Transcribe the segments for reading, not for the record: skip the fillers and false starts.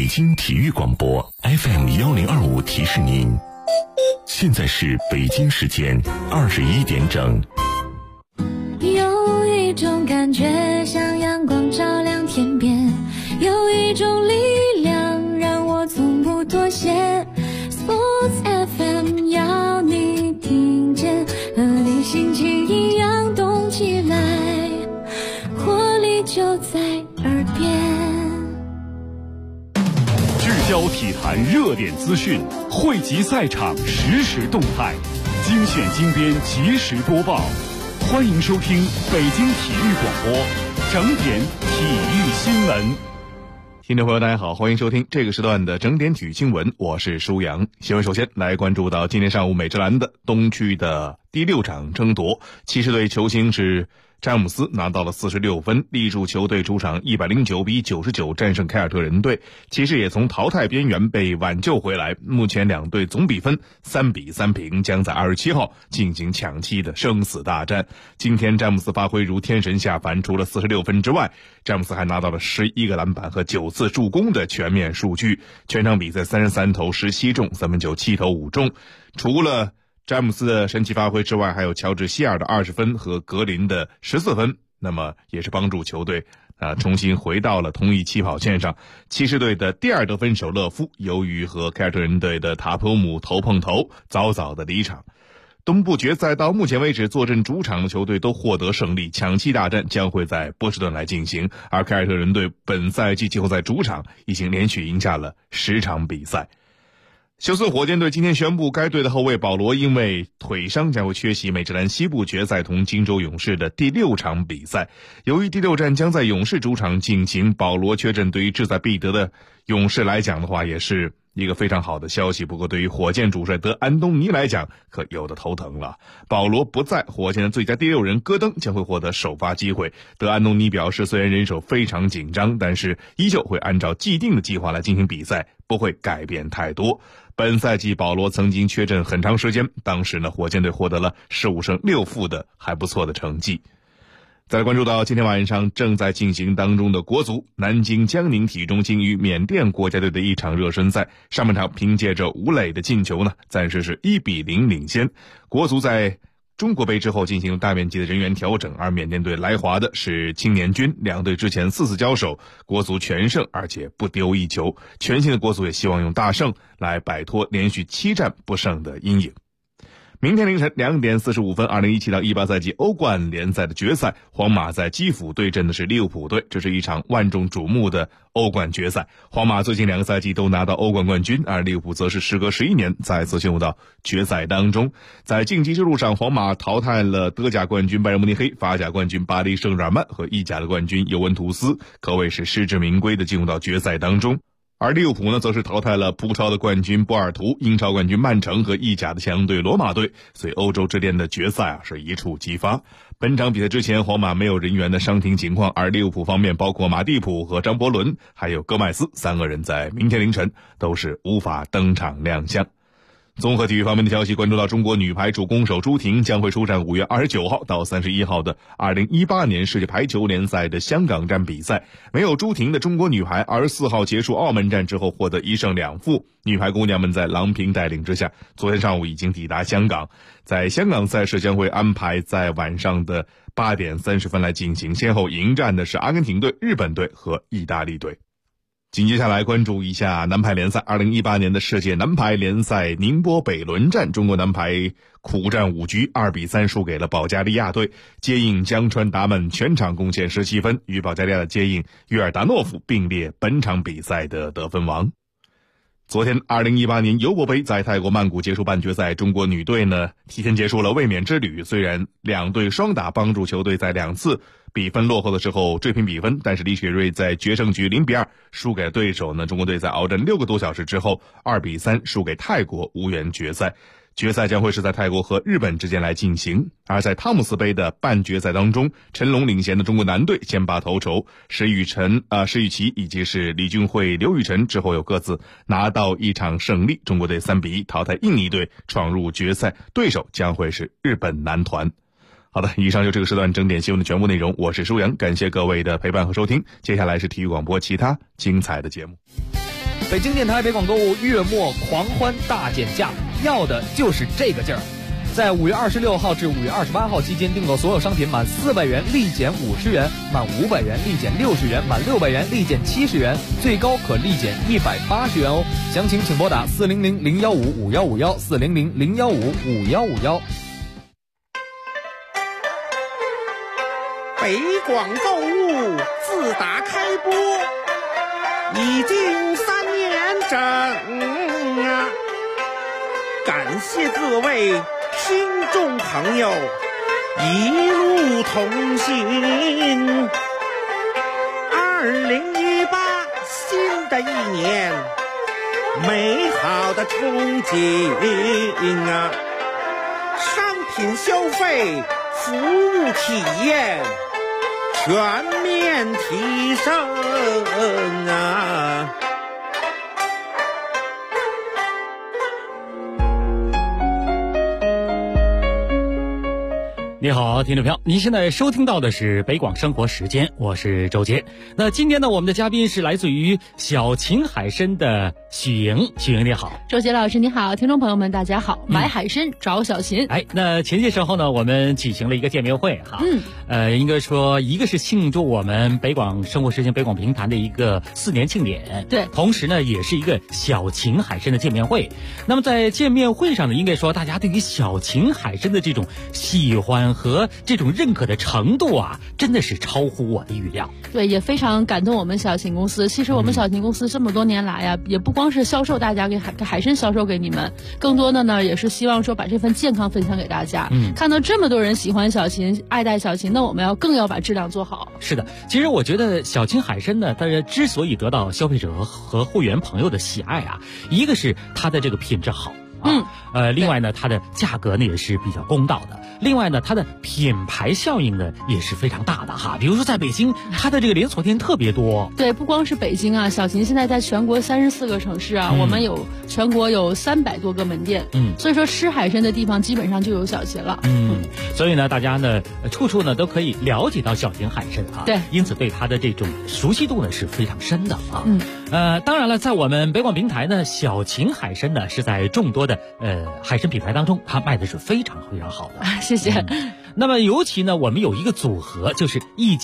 北京体育广播 FM1025提示您，现在是北京时间21点整。 有一种感觉像阳光照亮天边，有一种力量让我从不妥协。Sports FM 要你听见，和你心情一样动起来，活力就在耳边。 聚焦体坛热点资讯，汇集赛场实时动态，精选精编及时播报。欢迎收听北京体育广播整点体育新闻。听众朋友大家好，欢迎收听这个时段的整点体育新闻，我是舒阳。新闻首先来关注到今天上午美职篮的东区的第6场争夺，骑士队球星是詹姆斯拿到了46分，力助球队主场109-99战胜凯尔特人队。骑士也从淘汰边缘被挽救回来，目前两队总比分3-3平，将在27号进行抢七的生死大战。今天詹姆斯发挥如天神下凡，除了46分之外，詹姆斯还拿到了11个篮板和9次助攻的全面数据。全场比赛33投17中，3分球7投5中。除了詹姆斯的神奇发挥之外，还有乔治希尔的20分和格林的14分，那么也是帮助球队重新回到了同一起跑线上。骑士队的第二得分手勒夫，由于和凯尔特人队的塔普姆头碰头，早早的离场。东部决赛到目前为止，坐镇主场的球队都获得胜利，抢七大战将会在波士顿来进行。而凯尔特人队本赛季季后赛主场已经连续赢下了10场比赛。休斯顿火箭队今天宣布，该队的后卫保罗因为腿伤将会缺席美职篮西部决赛同金州勇士的第6场比赛。由于第6战将在勇士主场进行，保罗缺阵对于志在必得的勇士来讲的话，也是一个非常好的消息。不过对于火箭主帅德安东尼来讲，可有的头疼了。保罗不在，火箭的最佳第6人戈登将会获得首发机会。德安东尼表示，虽然人手非常紧张，但是依旧会按照既定的计划来进行比赛，不会改变太多。本赛季保罗曾经缺阵很长时间，当时呢火箭队获得了15胜6负的还不错的成绩。再来关注到今天晚上正在进行当中的国足，南京江宁体育中心与缅甸国家队的一场热身赛，上半场凭借着吴磊的进球呢，暂时是1-0领先。国足在中国杯之后进行了大面积的人员调整，而缅甸队来华的是青年军，两队之前4次交手，国足全胜，而且不丢一球。全新的国足也希望用大胜来摆脱连续7战不胜的阴影。明天凌晨2点45分，2017到18赛季欧冠联赛的决赛，皇马在基辅对阵的是利物浦队，这是一场万众瞩目的欧冠决赛。皇马最近2个赛季都拿到欧冠冠军，而利物浦则是时隔11年再次进入到决赛当中。在晋级之路上，皇马淘汰了德甲冠军拜仁慕尼黑、法甲冠军巴黎圣日耳曼和意甲的冠军尤文图斯，可谓是实至名归的进入到决赛当中。而利物浦呢，则是淘汰了葡超的冠军波尔图、英超冠军曼城和意甲的强队罗马队，所以欧洲之巅的决赛是一触即发。本场比赛之前，皇马没有人员的伤停情况，而利物浦方面包括马蒂普和张伯伦还有戈麦斯3个人在明天凌晨都是无法登场亮相。综合体育方面的消息，关注到中国女排主攻手朱婷将会出战5月29号到31号的2018年世界排球联赛的香港站比赛。没有朱婷的中国女排24号结束澳门站之后获得1胜2负，女排姑娘们在郎平带领之下，昨天上午已经抵达香港。在香港赛事将会安排在晚上的8点30分来进行，先后迎战的是阿根廷队、日本队和意大利队。紧接下来关注一下男排联赛，2018年的世界男排联赛宁波北轮战，中国男排苦战5局，2-3输给了保加利亚队。接应江川达们全场贡献17分，与保加利亚的接应约尔达诺夫并列本场比赛的得分王。昨天2018年尤伯杯在泰国曼谷结束半决赛，中国女队呢提前结束了卫冕之旅。虽然两队双打帮助球队在2次比分落后的时候追平比分，但是李雪芮在决胜局0-2输给了对手呢。中国队在鏖战6个多小时之后2-3输给泰国，无缘决赛。决赛将会是在泰国和日本之间来进行。而在汤姆斯杯的半决赛当中，陈龙领衔的中国男队先拔头筹，石宇奇以及是李俊慧、刘雨辰之后有各自拿到一场胜利。中国队3-1淘汰印尼队，闯入决赛，对手将会是日本男团。好的，以上就这个时段整点新闻的全部内容，我是舒阳，感谢各位的陪伴和收听。接下来是体育广播其他精彩的节目。 北京电台北广购物月末狂欢大减价，要的就是这个劲儿。在5月26号至5月28号期间订购所有商品满400元立减50元，满500元立减60元，满600元立减70元，最高可立减180元哦。详情请拨打400-015-5151 400-015-5151。 北广购物自打开播已经3年整啊，感谢各位听众朋友一路同行。2018新的一年，美好的憧憬啊，商品消费，服务体验全面提升啊！ 你好，听众朋友，您现在收听到的是北广生活时间，我是周杰。那今天呢，我们的嘉宾是来自于小秦海参的许莹。许莹你好。 周杰老师你好，听众朋友们大家好。买海参找小秦。 那前些时候呢，我们举行了一个见面会哈。应该说一个是庆祝我们北广生活时间北广评弹的一个4年庆典， 对， 同时呢也是一个小秦海参的见面会。那么在见面会上呢，应该说大家对于小秦海参的这种喜欢和这种认可的程度啊，真的是超乎我的预料。 对，也非常感动我们小秦公司。其实我们小秦公司这么多年来呀，也不光是销售大家给海参销售给你们，更多的呢也是希望说把这份健康分享给大家。看到这么多人喜欢小秦，爱戴小秦，那我们更要把质量做好。 是的，其实我觉得小秦海参呢，它之所以得到消费者和会员朋友的喜爱啊，一个是它的这个品质好。另外呢，它的价格呢也是比较公道的。另外呢，它的品牌效应呢也是非常大的哈。比如说在北京，它的这个连锁店特别多。 对，不光是北京啊，小秦现在在全国34个城市啊，我们全国有300多个门店。所以说吃海参的地方基本上就有小秦了。 所以呢，大家呢处处呢都可以了解到小秦海参啊。 对， 因此对它的这种熟悉度呢是非常深的啊。当然了，在我们北广平台呢，小秦海参呢是在众多的海参品牌当中，它卖的是非常非常好的。 谢谢。 那么尤其呢，我们有一个组合，就是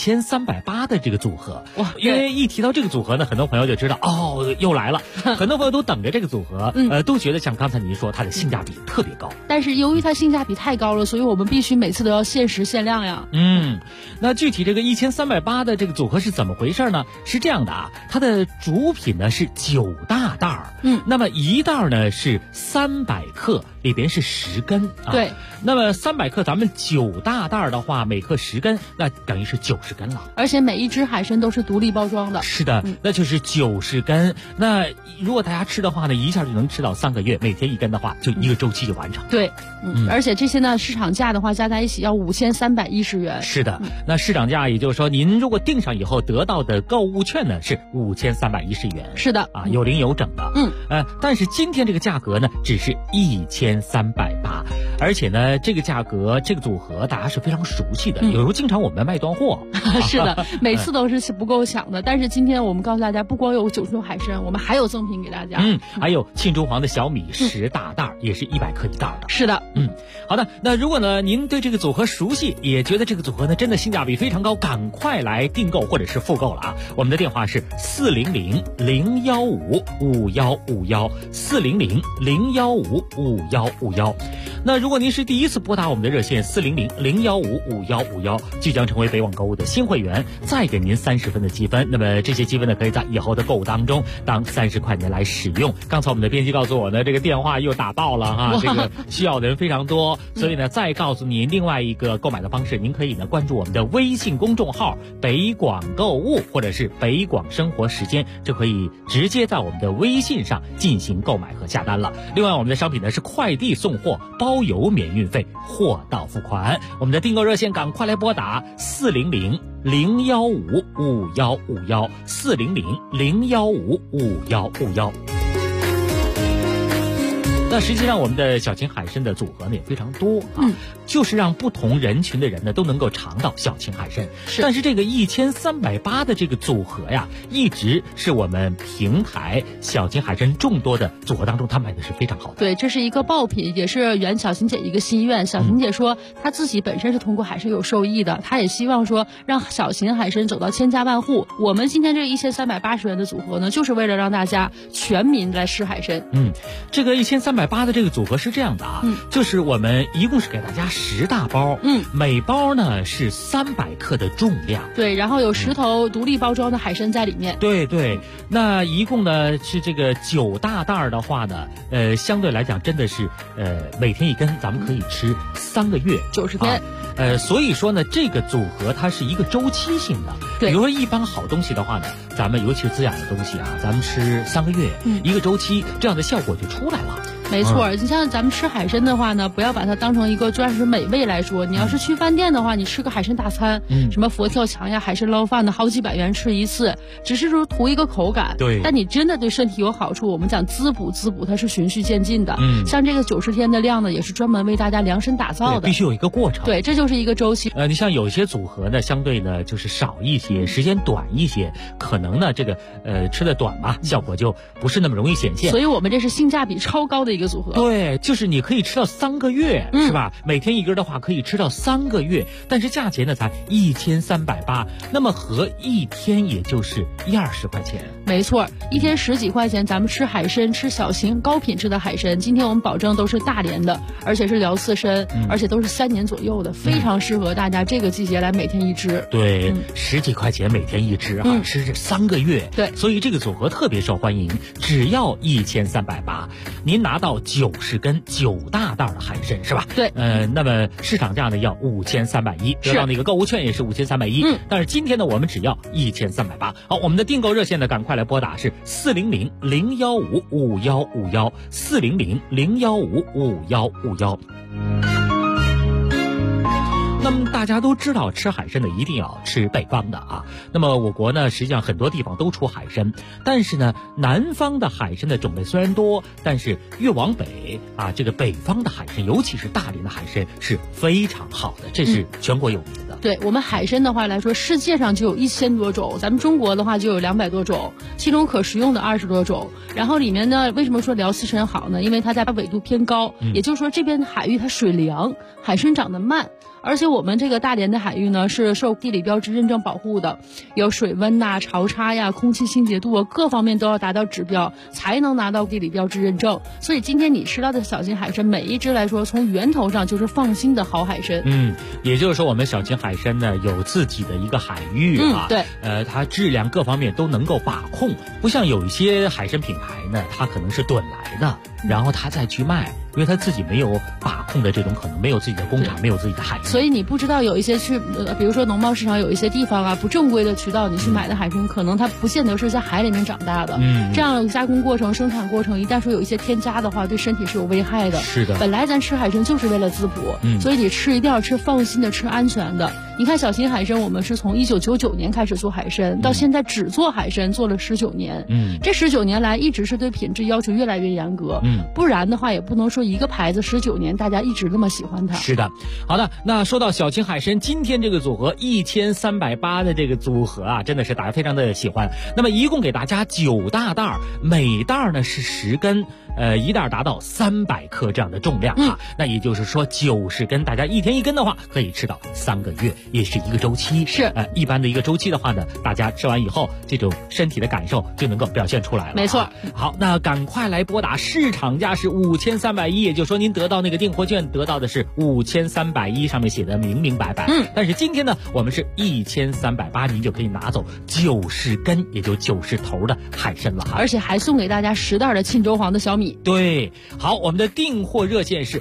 1380的这个组合。哇！因为一提到这个组合呢，很多朋友就知道哦，又来了。很多朋友都等着这个组合，都觉得像刚才您说，它的性价比特别高。 但是由于它性价比太高了，所以我们必须每次都要限时限量呀。 那具体这个1380的这个组合是怎么回事呢？是这样的啊，它的主品呢是9大袋儿。那么一袋呢是300克，里边是10根啊。 对。 那么300克，咱们9大袋的话，每克10根，那等于是90根了。 而且每一只海参都是独立包装的。 是的，那就是90根。那如果大家吃的话呢，一下就能吃到3个月，每天1根的话，就一个周期就完成。 对，而且这些呢，市场价的话加在一起要5310元。 是的，那市场价也就是说，您如果订上以后得到的购物券呢是5310元。 是的， 啊，有零有整的。但是今天这个价格呢，只是1380，而且呢，这个价格这个组合大家是非常熟悉的，有时候经常我们卖断货。 是的，每次都是不够抢的。但是今天我们告诉大家，不光有90种海参，我们还有赠品给大家。 还有庆州黄的小米10大袋，也是100克一袋的。 是的， 好的。那如果呢您对这个组合熟悉，也觉得这个组合呢真的性价比非常高，赶快来订购或者是复购了啊！我们的电话是400-015-5151 400-015-5151。那如果您是第一次拨打我们的热线400-015-5151，即将成为北网购物的新会员，再给您30分的积分。那么这些积分呢，可以在以后的购物当中当30块钱来使用。刚才我们的编辑告诉我呢，这个电话又打爆了哈，这个需要的人非常多，所以呢，再告诉您另外一个购买的方式，您可以呢关注我们的微信公众号北广购物或者是北广生活时间，就可以直接在我们的微信上进行购买和下单了。另外，我们的商品呢是快递送货，包邮免运费，货到付款。我们的订购热线赶快来拨打400-015-5151 400-015-5151。 那实际上我们的小秦海参的组合呢也非常多啊，就是让不同人群的人呢都能够尝到小秦海参。但是这个1380的这个组合呀，一直是我们平台小秦海参众多的组合当中，它卖的是非常好的。 对，这是一个爆品，也是圆小秦姐一个心愿。小秦姐说，她自己本身是通过海参有受益的，她也希望说让小秦海参走到千家万户。我们今天这个1380元的组合呢，就是为了让大家全民来吃海参。 这个1380的这个组合是这样的啊，就是我们一共是给大家10大包，每包呢是300克的重量。 对，然后有10头独立包装的海参在里面。 对，那一共呢是这个9大袋的话呢，相对来讲真的是每天一根，咱们可以吃3个月 90天。 所以说呢，这个组合它是一个周期性的。 对， 比如说一般好东西的话呢，咱们尤其是滋养的东西啊，咱们吃3个月，一个周期，这样的效果就出来了。 没错，你像咱们吃海参的话呢，不要把它当成一个专属美味来说。你要是去饭店的话，你吃个海参大餐，什么佛跳墙呀、海参捞饭的，好几百元吃一次，只是说图一个口感。 对， 但你真的对身体有好处。我们讲滋补，它是循序渐进的。像这个90天的量呢，也是专门为大家量身打造的， 必须有一个过程。 对，这就是一个周期。 你像有些组合呢，相对呢就是少一些，时间短一些，可能呢这个吃的短嘛，效果就不是那么容易显现。 所以我们这是性价比超高的一个组合。 对，就是你可以吃到3个月，是吧？每天一根的话，可以吃到3个月，但是价钱呢才1380，那么合一天也就是20块钱。 没错，一天10几块钱，咱们吃海参，吃小型高品质的海参。今天我们保证都是大连的，而且是辽刺参，而且都是3年左右的，非常适合大家这个季节来每天一只。 对，10几块钱每天一只啊，吃3个月。 对， 所以这个组合特别受欢迎，只要1380，您拿到90根9大袋的海参是吧？ 对， 那么市场价呢要5310，得到那个购物券也是5310。但是今天呢，我们只要1380。好，我们的订购热线呢，赶快来拨打是400-015-5151，400-015-5151。那么大家都知道，吃海参呢一定要吃北方的啊。那么我国呢，实际上很多地方都出海参，但是呢，南方的海参的种类虽然多，但是越往北啊，这个北方的海参，尤其是大连的海参是非常好的，这是全国有名的。 对，我们海参的话来说，世界上就有1000多种，咱们中国的话就有200多种，其中可食用的20多种。然后里面呢，为什么说辽刺参好呢？因为它在纬度偏高，也就是说这边的海域它水凉，海参长得慢。而且我们这个大连的海域呢，是受地理标志认证保护的，有水温呐、潮差呀、空气清洁度啊，各方面都要达到指标，才能拿到地理标志认证。所以今天你吃到的小秦海参，每一只来说，从源头上就是放心的好海参。 也就是说，我们小秦海参呢有自己的一个海域啊， 对， 它质量各方面都能够把控，不像有一些海参品牌呢，它可能是趸来的，然后它再去卖。因为他自己没有把控的这种可能，没有自己的工厂，没有自己的海域， 所以你不知道有一些去，比如说农贸市场有一些地方啊，不正规的渠道，你去买的海参，可能它不见得是在海里面长大的。这样加工过程、生产过程，一旦说有一些添加的话，对身体是有危害的。 是的， 本来咱吃海参就是为了滋补，所以你吃一定要吃放心的、吃安全的。你看小秦海参，我们是从1999年开始做海参，到现在只做海参做了19年。这19年来一直是对品质要求越来越严格。不然的话也不能说一个牌子19年大家一直那么喜欢它。 是的，好的，那说到小秦海参，今天这个组合1380的这个组合啊，真的是大家非常的喜欢。那么一共给大家9大袋，每袋呢是10根。一袋达到300克这样的重量啊，那也就是说90根，大家一天一根的话，可以吃到3个月，也是一个周期。 是一般的一个周期的话呢，大家吃完以后，这种身体的感受就能够表现出来了。 没错。 好，那赶快来拨打，市场价是5310，也就是说您得到那个订货券得到的是5310，上面写的明明白白。但是今天呢，我们是1380，您就可以拿走90根，也就90头的海参了， 而且还送给大家10袋的沁州黄的小米。 对，好，我们的订货热线是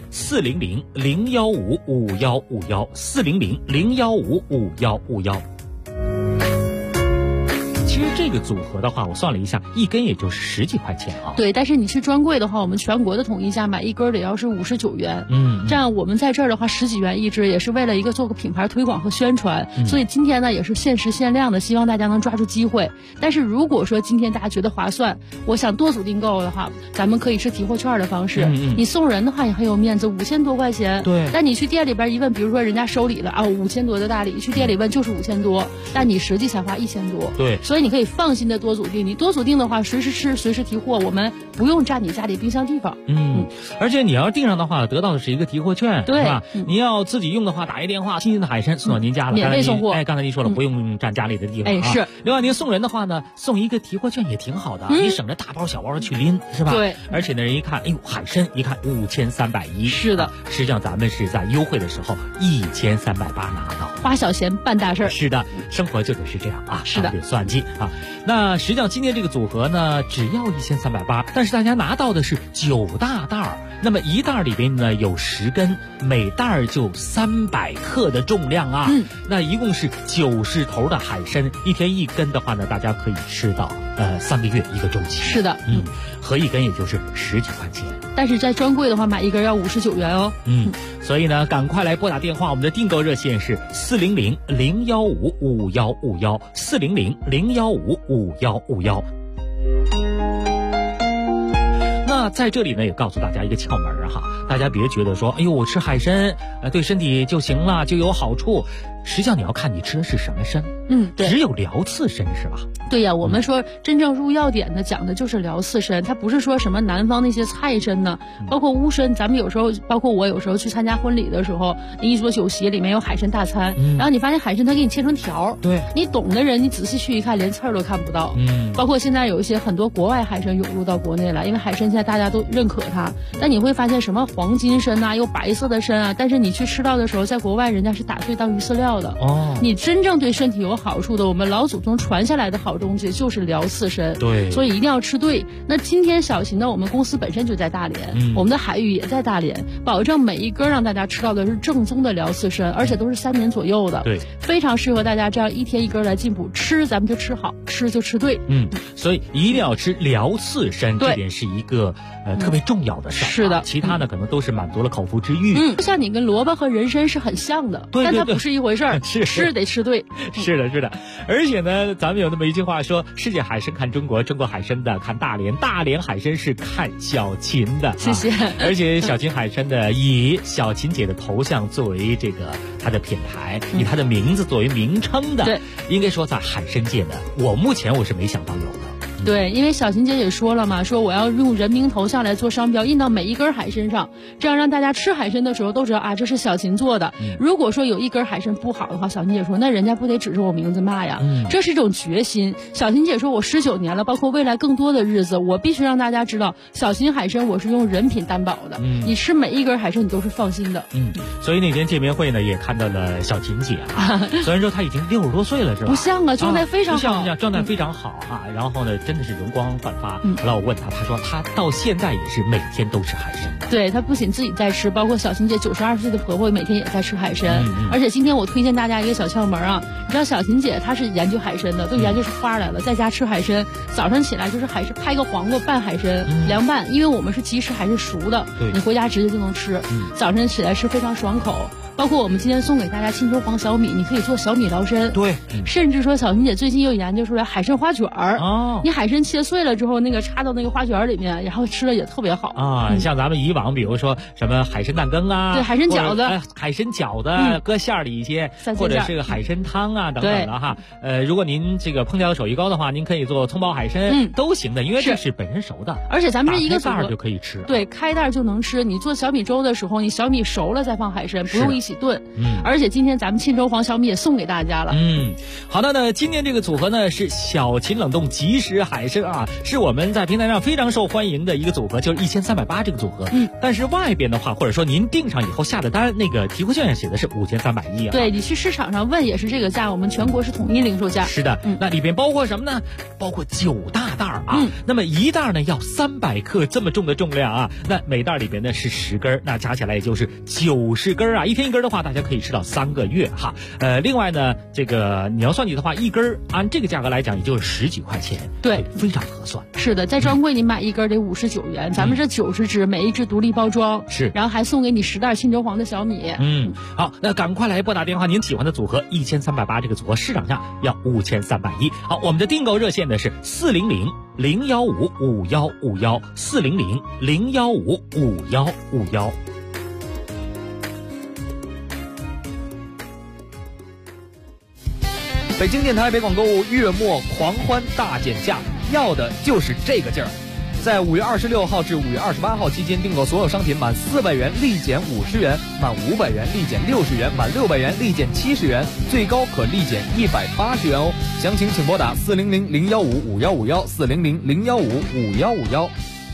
400-015-5151，400-015-5151。 其实这个组合的话，我算了一下，一根也就是10几块钱啊。 对，但是你去专柜的话，我们全国的统一价买一根得要是59元。这样我们在这儿的话10几元一支，也是为了一个做个品牌推广和宣传。所以今天呢也是限时限量的，希望大家能抓住机会。但是如果说今天大家觉得划算，我想多组订购的话，咱们可以是提货券的方式。你送人的话也很有面子，5000多块钱。 对。 但你去店里边一问，比如说人家收礼了啊，5000多的大礼，去店里问就是5000多，但你实际才花1000多。 对。 所以你可以放心的多组订，你多组订的话，随时吃，随时提货，我们不用占你家里冰箱地方。 而且你要订上的话，得到的是一个提货券， 对， 是吧？你要自己用的话，打一电话，新鲜的海参送到您家了， 免费送货。 刚才您说了，不用占家里的地方啊。 是。 另外您送人的话呢，送一个提货券也挺好的，你省着大包小包的去拎，是吧？ 对。 而且呢，人一看，哎呦，海参一看5310， 是的。 实际上咱们是在优惠的时候1380拿到， 花小钱办大事儿。 是的，生活就得是这样啊， 是的， 得算计啊。那实际上今天这个组合呢，只要1380，但是大家拿到的是9大袋儿，那么一袋里边呢有10根，每袋就300克的重量啊。那一共是90头的海参，一天1根的话呢，大家可以吃到3个月1个周期。 是的， 合一根也就是10几块钱。 但是在专柜的话，买一根要59元哦。 所以呢，赶快来拨打电话，我们的订购热线是400-015-5151，400-015-5151。那在这里呢，也告诉大家一个窍门哈，大家别觉得说，哎呦，我吃海参，对身体就行了，就有好处。实际上你要看你吃的是什么参， 对， 只有辽刺参是吧？ 对呀，我们说真正入药典的讲的就是辽刺参，它不是说什么南方那些菜参呢，包括乌参，咱们有时候，包括我有时候去参加婚礼的时候，一桌酒席里面有海参大餐，然后你发现海参它给你切成条， 对， 你懂的人你仔细去一看，连刺儿都看不到。包括现在有一些很多国外海参涌入到国内了，因为海参现在大家都认可它，但你会发现什么黄金参啊，有白色的参啊，但是你去吃到的时候，在国外人家是打碎当鱼饲料的。你真正对身体有好处的，我们老祖宗传下来的好东西就是辽刺参， 对， 所以一定要吃对。那今天小秦呢，我们公司本身就在大连，我们的海域也在大连，保证每一根让大家吃到的是正宗的辽刺参，而且都是3年左右的， 对， 非常适合大家这样一天1根来进补。吃咱们就吃好，吃就吃对。 所以一定要吃辽刺参，这点是一个特别重要的事儿。 是的， 其他呢可能都是满足了口腹之欲。 像你跟萝卜和人参是很像的， 对， 但它不是一回事儿。吃得吃对。 是的，是的。而且呢，咱们有那么一句话说，世界海参看中国，中国海参的看大连，大连海参是看小秦的。 谢谢。 而且小秦海参的以小秦姐的头像作为这个它的品牌，以它的名字作为名称的， 对， 应该说在海参界呢，我是没想到有的。 对，因为小秦姐也说了嘛，说我要用人名头像来做商标，印到每一根海参上，这样让大家吃海参的时候都知道啊，这是小秦做的。如果说有一根海参不好的话，小秦姐说那人家不得指着我名字骂呀？这是一种决心。小秦姐说我19年了，包括未来更多的日子，我必须让大家知道，小秦海参我是用人品担保的。你吃每一根海参你都是放心的。 所以那天见面会呢，也看到了小秦姐啊，虽然说她已经60多岁了，是吧？ 不像啊，状态非常好， 不像，状态非常好啊。然后呢，真的是容光焕发。后来我问她，她说她到现在也是每天都吃海参。 对，她不仅自己在吃，包括小秦姐92岁的婆婆每天也在吃海参。而且今天我推荐大家一个小窍门啊，你知道小秦姐她是研究海参的，都研究出花来了，在家吃海参，早上起来就是海参拍个黄瓜拌海参，凉拌，因为我们是即食还是熟的，你回家直接就能吃。早晨起来吃非常爽口。包括我们今天送给大家沁州黄小米，你可以做小米辽参。 对， 甚至说小秦姐最近又研究出来海参花卷儿。你海参切碎了之后，那个插到那个花卷里面，然后吃了也特别好啊。像咱们以往比如说什么海参蛋羹啊， 对，海参饺子， 海参饺子搁馅儿里一些，或者是个海参汤啊等等的哈。如果您这个烹调手艺高的话，您可以做葱爆海参，都行的，因为这是本身熟的。 而且咱们这一个盖儿就可以吃。 对，开袋就能吃。你做小米粥的时候，你小米熟了再放海参，不用一起炖。而且今天咱们沁州黄小米也送给大家了。 好的呢，今天这个组合呢是小秦冷冻即食海参啊，是我们在平台上非常受欢迎的一个组合，就是1380这个组合。但是外边的话，或者说您订上以后下的单，那个提货券上写的是5310啊。 对，你去市场上问也是这个价，我们全国是统一零售价。 是的，那里边包括什么呢？包括9大袋啊。那么一袋呢要300克这么重的重量啊，那每袋里边呢是10根，那加起来也就是90根啊，一天1根。 根的话，大家可以吃到3个月哈。另外呢，这个你要算计的话，一根按这个价格来讲，也就是10几块钱， 对， 非常合算。 是的，在专柜你买一根得59元，咱们这90只，每一只独立包装， 是， 然后还送给你10袋青州黄的小米。 好，那赶快来拨打电话，您喜欢的组合1380，这个组合市场价要5310。好，我们的订购热线呢是400-015-5151，400-015-5151。 北京电台北广购物月末狂欢大减价，要的就是这个劲儿。在5月26号至5月28号期间订购所有商品满400元立减50元，满500元立减60元，满600元立减70元，最高可立减180元哦。详情请拨打400-015-5151，400-015-5151。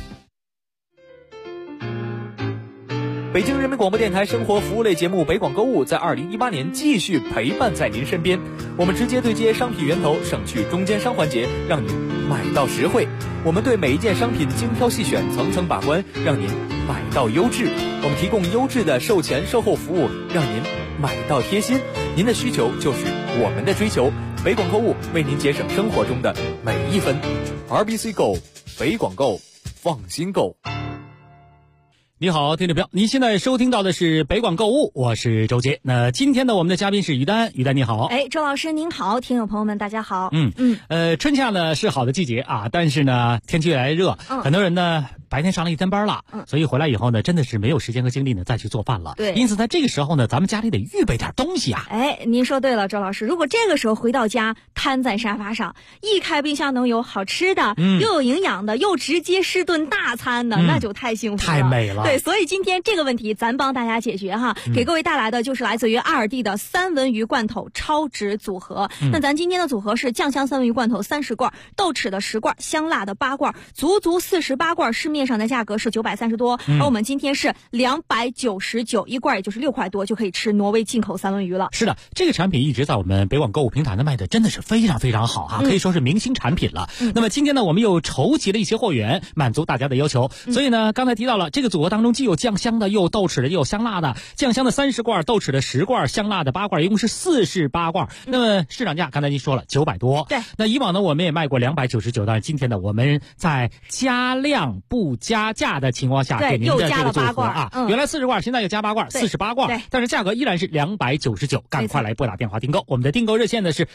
北京人民广播电台生活服务类节目北广购物在2018年继续陪伴在您身边，我们直接对接商品源头，省去中间商环节，让您买到实惠。我们对每一件商品精挑细选，层层把关，让您买到优质。我们提供优质的售前售后服务，让您买到贴心。您的需求就是我们的追求，北广购物为您节省生活中的每一分。RBC Go， 北广购，放心购。 你好，听众朋友，您现在收听到的是北广购物，我是周杰。那今天呢，我们的嘉宾是于丹，于丹你好。 周老师您好，听友朋友们大家好。 春夏呢是好的季节啊，但是呢天气越来越热，很多人呢白天上了一天班了，所以回来以后呢，真的是没有时间和精力呢再去做饭了。 对， 因此在这个时候呢，咱们家里得预备点东西啊。 您说对了，周老师，如果这个时候回到家，瘫在沙发上，一开冰箱能有好吃的，又有营养的，又直接是顿大餐的，那就太幸福了， 太美了。 对，所以今天这个问题咱帮大家解决哈，给各位带来的就是来自于阿尔蒂的3文鱼罐头超值组合。那咱今天的组合是酱香3文鱼罐头30罐，豆豉的10罐，香辣的8罐，足48罐，市面上的价格是930多，而我们今天是299一罐，也就是6块多就可以吃挪威进口3文鱼了。 是的，这个产品一直在我们北广购物平台呢卖的真的是非常非常好啊，可以说是明星产品了。那么今天呢，我们又筹集了一些货源，满足大家的要求。所以呢，刚才提到了这个组合当中既有酱香的，又有豆豉的，又有香辣的。酱香的30罐，豆豉的10罐，香辣的8罐，一共是48罐。那么市场价刚才您说了900多。 对。 那以往呢，我们也卖过299，但是今天呢，我们在加量不加价的情况下给您的这个组合啊，原来40罐，现在又加8罐，48罐，但是价格依然是299，赶快来拨打电话订购。我们的订购热线呢是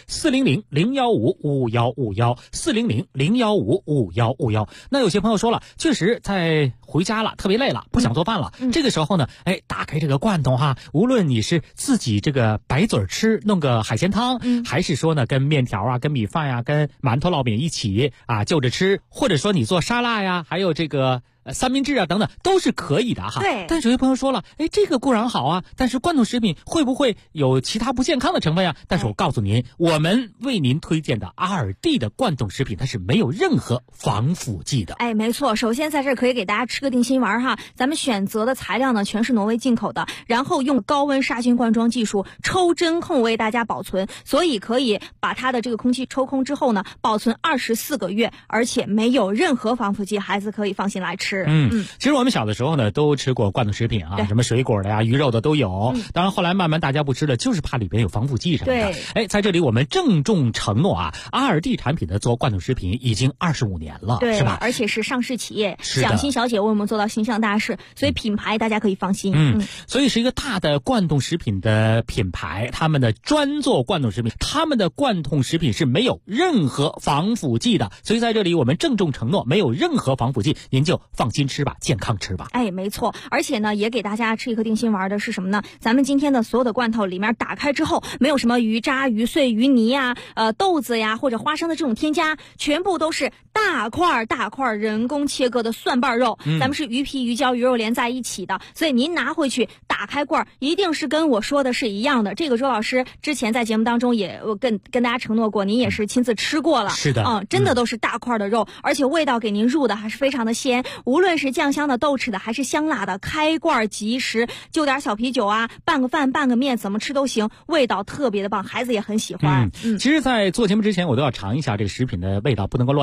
400-015-5151，400-015-5151。那有些朋友说了，确实在回家了，特别累了，不想做饭了。这个时候呢，打开这个罐头哈，无论你是自己这个白嘴吃，弄个海鲜汤，还是说呢跟面条啊、跟米饭呀、跟馒头、烙饼一起啊就着吃，或者说你做沙拉呀，还有这个三明治啊等等都是可以的哈。 对。 但是有些朋友说了，这个固然好啊，但是罐头食品会不会有其他不健康的成分呀？但是我告诉您，我们为您推荐的阿尔蒂的罐头食品，它是没有任何防腐剂的。 没错。首先在这可以给大家吃个定心丸哈，咱们选择的材料呢全是挪威进口的，然后用高温杀菌灌装技术抽真空为大家保存，所以可以把它的这个空气抽空之后呢，保存24个月，而且没有任何防腐剂，孩子可以放心来吃。 其实我们小的时候呢都吃过罐头食品啊，什么水果的呀、鱼肉的都有。当然后来慢慢大家不吃了，就是怕里边有防腐剂什么的。在这里我们郑重承诺啊，阿尔蒂产品的做罐头食品已经25年了，是吧？ 而且是上市企业，蒋欣小姐为我们做到形象大使，所以品牌大家可以放心。 所以是一个大的罐头食品的品牌，他们的专做罐头食品，他们的罐头食品是没有任何防腐剂的。所以在这里我们郑重承诺，没有任何防腐剂，您就放心吃吧，健康吃吧。 没错。而且呢，也给大家吃一颗定心丸的是什么呢？咱们今天的所有的罐头里面打开之后，没有什么鱼渣、鱼碎、鱼泥呀、豆子呀或者花生的这种添加，全部都是大块人工切割的蒜瓣肉。咱们是鱼皮、鱼胶、鱼肉连在一起的，所以您拿回去打开罐，一定是跟我说的是一样的。这个周老师之前在节目当中也跟大家承诺过，您也是亲自吃过了。 是的， 真的都是大块的肉，而且味道给您入的还是非常的鲜。无论是酱香的、豆豉的，还是香辣的，开罐即食，就点小啤酒啊，拌个饭、拌个面，怎么吃都行，味道特别的棒，孩子也很喜欢。 其实在做节目之前我都要尝一下这个食品的味道，不能够乱说哈。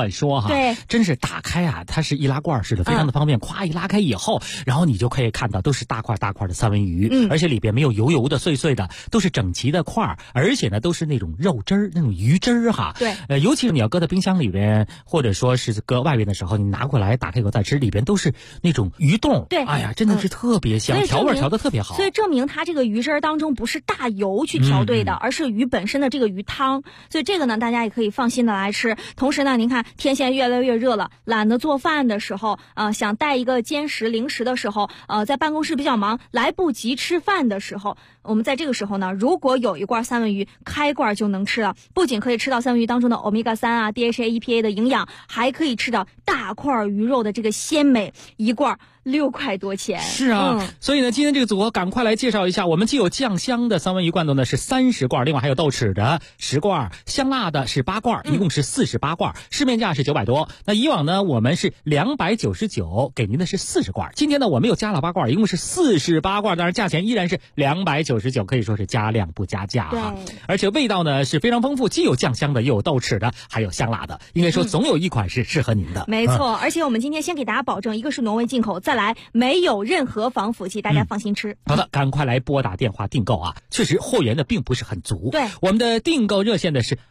哈。 对， 真是打开啊，它是易拉罐似的，非常的方便。咵一拉开以后，然后你就可以看到都是大块大块的三文鱼，而且里边没有油油的、碎碎的，都是整齐的块，而且呢都是那种肉汁儿、那种鱼汁儿哈。 对， 尤其是你要搁在冰箱里边，或者说是搁外边的时候，你拿过来打开以后再吃，里边都是那种鱼冻。 对， 哎呀，真的是特别香，调味调的特别好。 所以证明它这个鱼汁儿当中不是大油去调兑的，而是鱼本身的这个鱼汤。所以这个呢，大家也可以放心的来吃。同时呢，您看天现在越来越热了，懒得做饭的时候，想带一个兼食零食的时候，在办公室比较忙，来不及吃饭的时候，我们在这个时候呢，如果有一罐三文鱼，开罐就能吃了。不仅可以吃到三文鱼当中的 Omega-3 啊、DHA、EPA 的营养，还可以吃到大块鱼肉的这个鲜美，一罐6块多钱。 是啊，所以呢，今天这个组合赶快来介绍一下，我们既有酱香的三文鱼罐头呢是30罐，另外还有豆豉的10罐，香辣的是8罐，一共是48罐，市面价是900多。那以往呢，我们是299，给您的是40罐。今天呢，我们又加了8罐，一共是48罐，当然价钱依然是299，可以说是加量不加价哈。而且味道呢是非常丰富，既有酱香的，又有豆豉的，还有香辣的，应该说总有一款是适合您的。 没错，而且我们今天先给大家保证，一个是挪威进口，再来没有任何防腐剂，大家放心吃。 好的，赶快来拨打电话订购啊！确实货源的并不是很足。 对， 我们的订购热线的是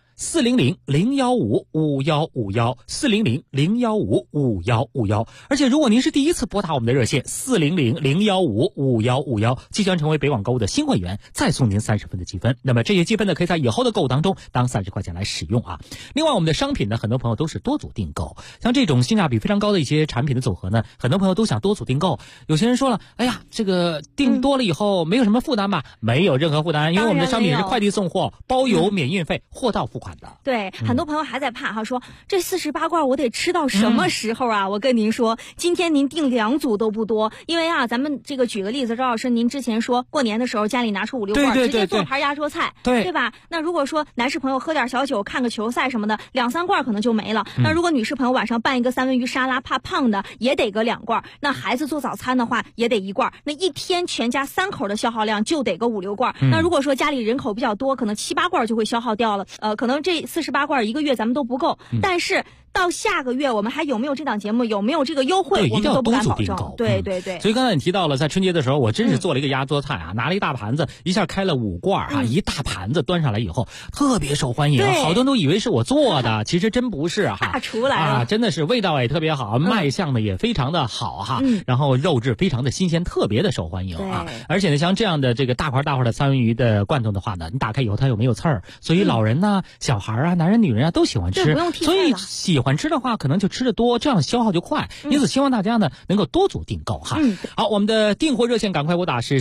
400-015-5151，400-015-5151。而且如果您是第一次拨打我们的热线400-015-5151，即将成为北网购物的新会员，再送您30分的积分。那么这些积分呢，可以在以后的购物当中当30块钱来使用啊。另外，我们的商品呢，很多朋友都是多组订购，像这种性价比非常高的一些产品的组合呢，很多朋友都想多组订购。有些人说了，哎呀，这个订多了以后没有什么负担吧？没有任何负担，因为我们的商品是快递送货，包邮免运费，货到付款。 对，很多朋友还在怕哈，说这48罐我得吃到什么时候啊？我跟您说，今天您订2组都不多，因为啊，咱们这个举个例子，赵老师，您之前说过年的时候家里拿出5、6罐，直接做盘压桌菜，对吧？那如果说男士朋友喝点小酒，看个球赛什么的，2、3罐可能就没了。那如果女士朋友晚上拌一个三文鱼沙拉，怕胖的也得个2罐。那孩子做早餐的话也得1罐。那一天全家3口的消耗量就得个5、6罐。那如果说家里人口比较多，可能7、8罐就会消耗掉了。可能这48罐1个月咱们都不够，但是到下个月我们还有没有这档节目，有没有这个优惠，我们都不敢保证。对对对。 所以刚才你提到了，在春节的时候，我真是做了一个压桌菜啊，拿了一大盘子，一下开了5罐啊，一大盘子端上来以后，特别受欢迎，好多人都以为是我做的，其实真不是哈。 大厨来了啊，真的是味道也特别好，卖相呢也非常的好哈，然后肉质非常的新鲜，特别的受欢迎啊。而且呢，像这样的这个大块的三文鱼的罐头的话呢，你打开以后它又没有刺儿，所以老人呐、小孩啊、男人、女人啊都喜欢吃，所以喜欢吃的话，可能就吃得多，这样消耗就快。因此，希望大家呢能够多组订购哈。好，我们的订货热线赶快拨打是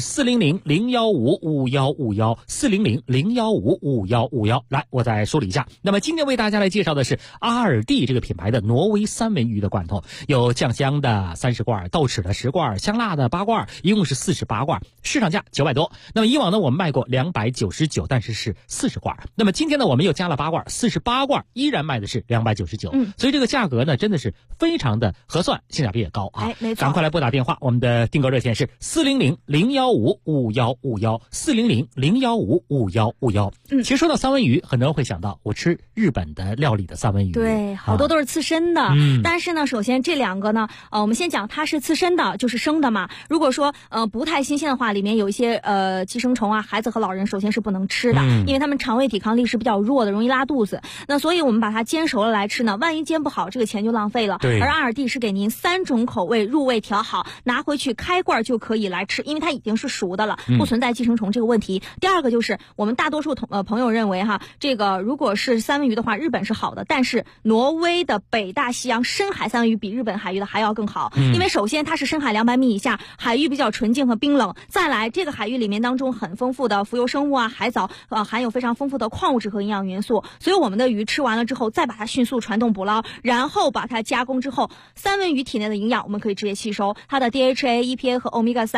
400-015-5151，400-015-5151。来，我再梳理一下。那么今天为大家来介绍的是阿尔蒂这个品牌的挪威三文鱼的罐头，有酱香的30罐，豆豉的10罐，香辣的8罐，一共是48罐，市场价900多。那么以往呢，我们卖过299，但是是40罐。那么今天呢，我们又加了8罐，48罐依然卖的是299。所以这个价格呢，真的是非常的合算，性价比也高啊！ 没错， 赶快来拨打电话，我们的订购热线是400-015-5151，400-015-5151。其实说到三文鱼，很多人会想到我吃日本的料理的三文鱼， 对，好多都是刺身的。但是呢，首先这2个呢，我们先讲它是刺身的，就是生的嘛。如果说不太新鲜的话，里面有一些寄生虫啊，孩子和老人首先是不能吃的，因为他们肠胃抵抗力是比较弱的，容易拉肚子。那所以我们把它煎熟了来吃呢，万一煎不好，这个钱就浪费了。而阿尔蒂是给您3种口味入味调好，拿回去开罐就可以来吃，因为它已经是熟的了，不存在寄生虫这个问题。第二个就是我们大多数朋友认为哈，这个如果是三文鱼的话，日本是好的，但是挪威的北大西洋深海三文鱼比日本海域的还要更好，因为首先它是深海200米以下，海域比较纯净和冰冷，再来这个海域里面当中很丰富的浮游生物啊、海藻含有非常丰富的矿物质和营养元素，所以我们的鱼吃完了之后，再把它迅速传动捕捞，然后把它加工之后，三文鱼体内的营养我们可以直接吸收，它的 DHA、EPA 和 Omega-3